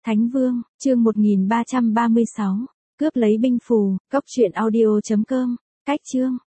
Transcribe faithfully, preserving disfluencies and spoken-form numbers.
Thánh Vương, chương một nghìn ba trăm ba mươi sáu, cướp lấy binh phù, cốc truyện audio chấm com, cách chương.